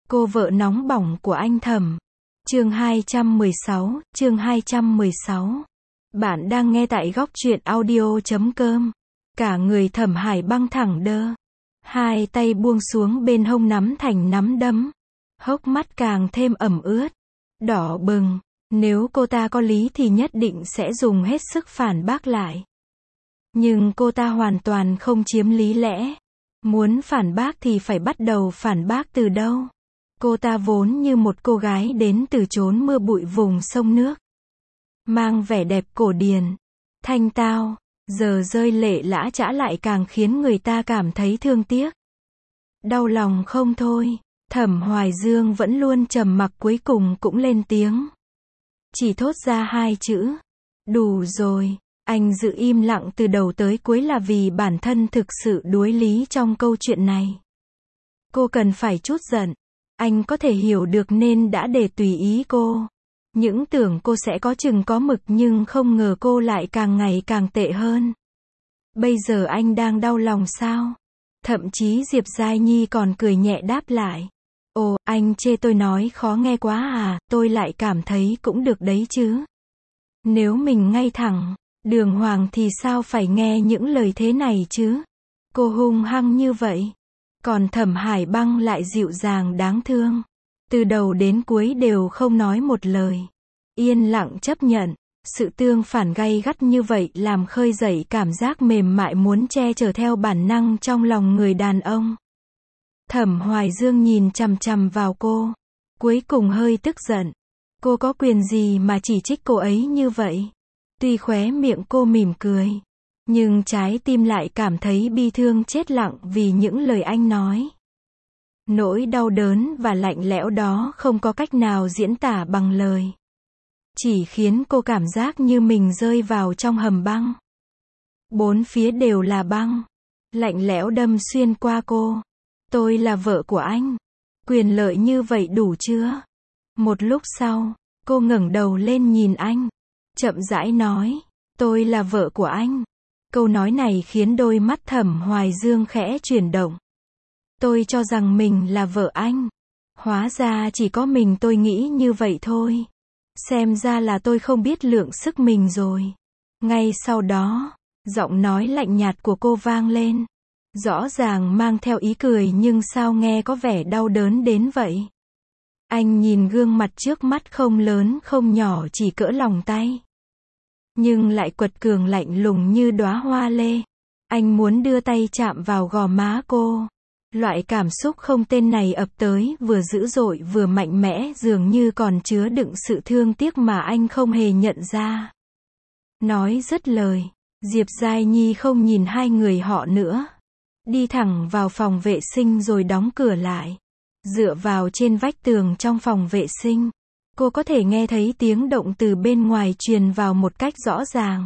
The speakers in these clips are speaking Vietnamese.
Cô vợ nóng bỏng của anh Thẩm. Chương 216. Bạn đang nghe tại góc truyện audio.com. Cả người Thẩm Hải Băng thẳng đơ. Hai tay buông xuống bên hông nắm thành nắm đấm. Hốc mắt càng thêm ẩm ướt. Đỏ bừng. Nếu cô ta có lý thì nhất định sẽ dùng hết sức phản bác lại. Nhưng cô ta hoàn toàn không chiếm lý lẽ. Muốn phản bác thì phải bắt đầu phản bác từ đâu? Cô ta vốn như một cô gái đến từ chốn mưa bụi vùng sông nước. Mang vẻ đẹp cổ điển, thanh tao, giờ rơi lệ lã chã lại càng khiến người ta cảm thấy thương tiếc. Đau lòng không thôi, Thẩm Hoài Dương vẫn luôn trầm mặc, cuối cùng cũng lên tiếng. Chỉ thốt ra hai chữ. Đủ rồi. Anh giữ im lặng từ đầu tới cuối là vì bản thân thực sự đuối lý trong câu chuyện này. Cô cần phải chút giận. Anh có thể hiểu được nên đã để tùy ý cô. Những tưởng cô sẽ có chừng có mực nhưng không ngờ cô lại càng ngày càng tệ hơn. Bây giờ anh đang đau lòng sao? Thậm chí Diệp Giai Nhi còn cười nhẹ đáp lại. Ồ, anh chê tôi nói khó nghe quá à, tôi lại cảm thấy cũng được đấy chứ. Nếu mình ngay thẳng, đường hoàng thì sao phải nghe những lời thế này chứ? Cô hung hăng như vậy. Còn Thẩm Hải Băng lại dịu dàng đáng thương. Từ đầu đến cuối đều không nói một lời. Yên lặng chấp nhận. Sự tương phản gay gắt như vậy làm khơi dậy cảm giác mềm mại muốn che chở theo bản năng trong lòng người đàn ông. Thẩm Hoài Dương nhìn chằm chằm vào cô. Cuối cùng hơi tức giận. Cô có quyền gì mà chỉ trích cô ấy như vậy? Tuy khóe miệng cô mỉm cười. Nhưng trái tim lại cảm thấy bi thương chết lặng vì những lời anh nói. Nỗi đau đớn và lạnh lẽo đó không có cách nào diễn tả bằng lời. Chỉ khiến cô cảm giác như mình rơi vào trong hầm băng. Bốn phía đều là băng. Lạnh lẽo đâm xuyên qua cô. Tôi là vợ của anh. Quyền lợi như vậy đủ chưa? Một lúc sau, cô ngẩng đầu lên nhìn anh. Chậm rãi nói. Tôi là vợ của anh. Câu nói này khiến đôi mắt Thẩm Hoài Dương khẽ chuyển động. Tôi cho rằng mình là vợ anh. Hóa ra chỉ có mình tôi nghĩ như vậy thôi. Xem ra là tôi không biết lượng sức mình rồi. Ngay sau đó, giọng nói lạnh nhạt của cô vang lên. Rõ ràng mang theo ý cười nhưng sao nghe có vẻ đau đớn đến vậy. Anh nhìn gương mặt trước mắt không lớn không nhỏ chỉ cỡ lòng tay. Nhưng lại quật cường lạnh lùng như đóa hoa lê. Anh muốn đưa tay chạm vào gò má cô. Loại cảm xúc không tên này ập tới vừa dữ dội vừa mạnh mẽ, dường như còn chứa đựng sự thương tiếc mà anh không hề nhận ra. Nói dứt lời, Diệp Giai Nhi không nhìn hai người họ nữa. Đi thẳng vào phòng vệ sinh rồi đóng cửa lại. Dựa vào trên vách tường trong phòng vệ sinh, cô có thể nghe thấy tiếng động từ bên ngoài truyền vào một cách rõ ràng.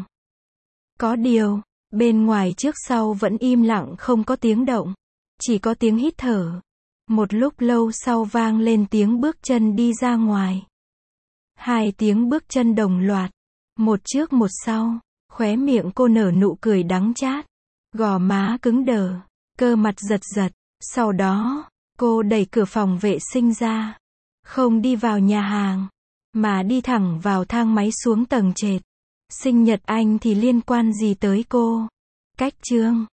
Có điều, bên ngoài trước sau vẫn im lặng không có tiếng động. Chỉ có tiếng hít thở. Một lúc lâu sau vang lên tiếng bước chân đi ra ngoài. Hai tiếng bước chân đồng loạt. Một trước một sau. Khóe miệng cô nở nụ cười đắng chát. Gò má cứng đờ. Cơ mặt giật giật. Sau đó, cô đẩy cửa phòng vệ sinh ra. Không đi vào nhà hàng. Mà đi thẳng vào thang máy xuống tầng trệt. Sinh nhật anh thì liên quan gì tới cô? Cách chương